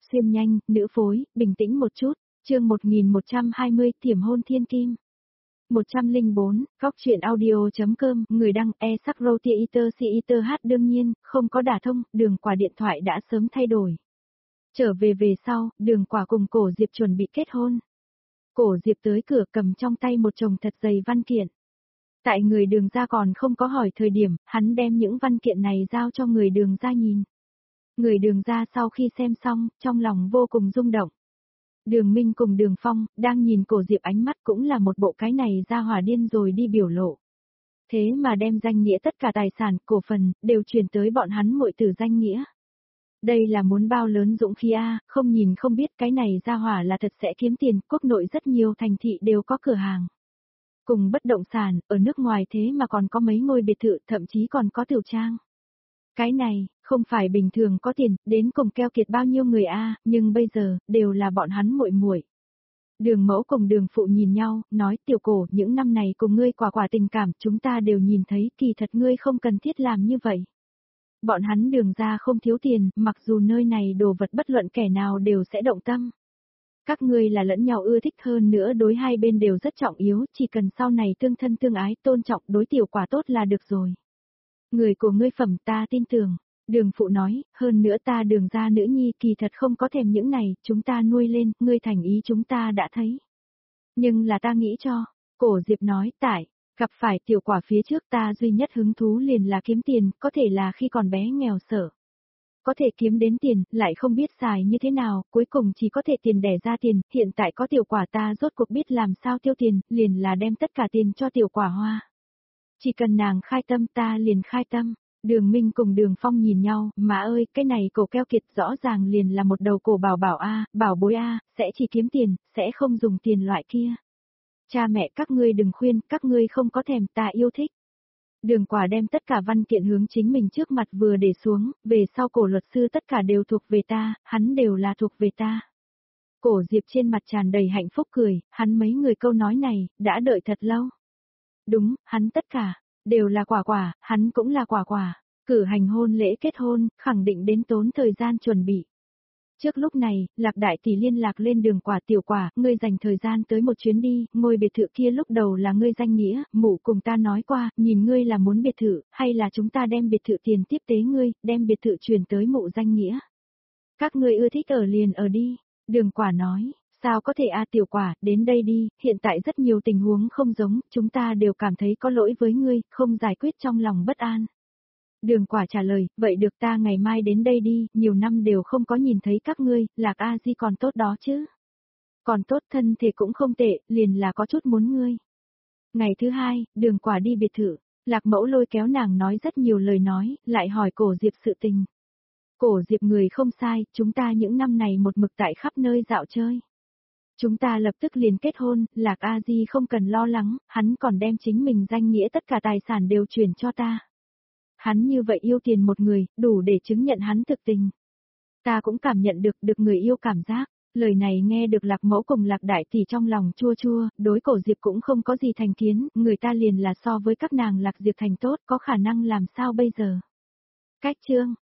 xuyên nhanh, nữ phối, bình tĩnh một chút, chương 1120, tiềm hôn thiên kim. 104, góc chuyện audio.com, người đăng sắc Rotier Eater C Eater H đương nhiên, không có đả thông, Đường Quả điện thoại đã sớm thay đổi. Trở về sau, Đường Quả cùng Cổ Diệp chuẩn bị kết hôn. Cổ Diệp tới cửa cầm trong tay một chồng thật dày văn kiện. Tại người Đường gia còn không có hỏi thời điểm, hắn đem những văn kiện này giao cho người Đường gia nhìn. Người Đường gia sau khi xem xong, trong lòng vô cùng rung động. Đường Minh cùng Đường Phong, đang nhìn Cổ Diệp ánh mắt cũng là một bộ cái này ra hỏa điên rồi đi biểu lộ. Thế mà đem danh nghĩa tất cả tài sản, cổ phần, đều chuyển tới bọn hắn muội tử danh nghĩa. Đây là muốn bao lớn dũng khí a, không nhìn không biết cái này ra hỏa là thật sẽ kiếm tiền, quốc nội rất nhiều thành thị đều có cửa hàng. Cùng bất động sản, ở nước ngoài thế mà còn có mấy ngôi biệt thự, thậm chí còn có tiểu trang. Cái này, không phải bình thường có tiền, đến cùng keo kiệt bao nhiêu người a, nhưng bây giờ, đều là bọn hắn muội muội. Đường mẫu cùng Đường phụ nhìn nhau, nói tiểu Cổ, những năm này cùng ngươi quả tình cảm, chúng ta đều nhìn thấy, kỳ thật ngươi không cần thiết làm như vậy. Bọn hắn Đường gia không thiếu tiền, mặc dù nơi này đồ vật bất luận kẻ nào đều sẽ động tâm. Các ngươi là lẫn nhau ưa thích, hơn nữa đối hai bên đều rất trọng yếu, chỉ cần sau này tương thân tương ái, tôn trọng đối tiểu Quả tốt là được rồi. Người của ngươi phẩm ta tin tưởng. Đường phụ nói, hơn nữa ta Đường gia nữ nhi kỳ thật không có thèm những này, chúng ta nuôi lên, ngươi thành ý chúng ta đã thấy. Nhưng là ta nghĩ cho, Cổ Diệp nói, gặp phải tiểu Quả phía trước ta duy nhất hứng thú liền là kiếm tiền, có thể là khi còn bé nghèo sở. Có thể kiếm đến tiền, lại không biết xài như thế nào, cuối cùng chỉ có thể tiền đẻ ra tiền, hiện tại có tiểu Quả ta rốt cuộc biết làm sao tiêu tiền, liền là đem tất cả tiền cho tiểu Quả hoa. Chỉ cần nàng khai tâm ta liền khai tâm. Đường Minh cùng Đường Phong nhìn nhau, má ơi, cái này cổ keo kiệt rõ ràng liền là một đầu cổ bảo bảo a, bảo bối a, sẽ chỉ kiếm tiền, sẽ không dùng tiền loại kia. Cha mẹ các ngươi đừng khuyên, các ngươi không có thèm, ta yêu thích. Đường Quả đem tất cả văn kiện hướng chính mình trước mặt vừa để xuống, về sau Cổ luật sư tất cả đều thuộc về ta, hắn đều là thuộc về ta. Cổ Diệp trên mặt tràn đầy hạnh phúc cười, hắn mấy người câu nói này, đã đợi thật lâu. Đúng, hắn tất cả, đều là Quả, hắn cũng là Quả. Cử hành hôn lễ kết hôn, khẳng định đến tốn thời gian chuẩn bị. Trước lúc này, Lạc đại tỷ liên lạc lên Đường Quả, tiểu Quả, ngươi dành thời gian tới một chuyến đi, ngôi biệt thự kia lúc đầu là ngươi danh nghĩa, mụ cùng ta nói qua, nhìn ngươi là muốn biệt thự, hay là chúng ta đem biệt thự tiền tiếp tế ngươi, đem biệt thự chuyển tới mụ danh nghĩa. Các ngươi ưa thích ở liền ở đi, Đường Quả nói. Sao có thể tiểu Quả, đến đây đi, hiện tại rất nhiều tình huống không giống, chúng ta đều cảm thấy có lỗi với ngươi, không giải quyết trong lòng bất an. Đường Quả trả lời, vậy được ta ngày mai đến đây đi, nhiều năm đều không có nhìn thấy các ngươi, Lạc A Di còn tốt đó chứ. Còn tốt, thân thể cũng không tệ, liền là có chút muốn ngươi. Ngày thứ hai, Đường Quả đi biệt thự, Lạc Mẫu lôi kéo nàng nói rất nhiều lời nói, lại hỏi Cổ Diệp sự tình. Cổ Diệp người không sai, chúng ta những năm này một mực tại khắp nơi dạo chơi. Chúng ta lập tức liền kết hôn, Lạc A Di không cần lo lắng, hắn còn đem chính mình danh nghĩa tất cả tài sản đều chuyển cho ta. Hắn như vậy yêu tiền một người, đủ để chứng nhận hắn thực tình. Ta cũng cảm nhận được người yêu cảm giác, lời này nghe được Lạc Mẫu cùng Lạc đại tỷ trong lòng chua chua, đối Cổ Diệp cũng không có gì thành kiến, người ta liền là so với các nàng Lạc Diệp thành tốt, có khả năng làm sao bây giờ. Cách chương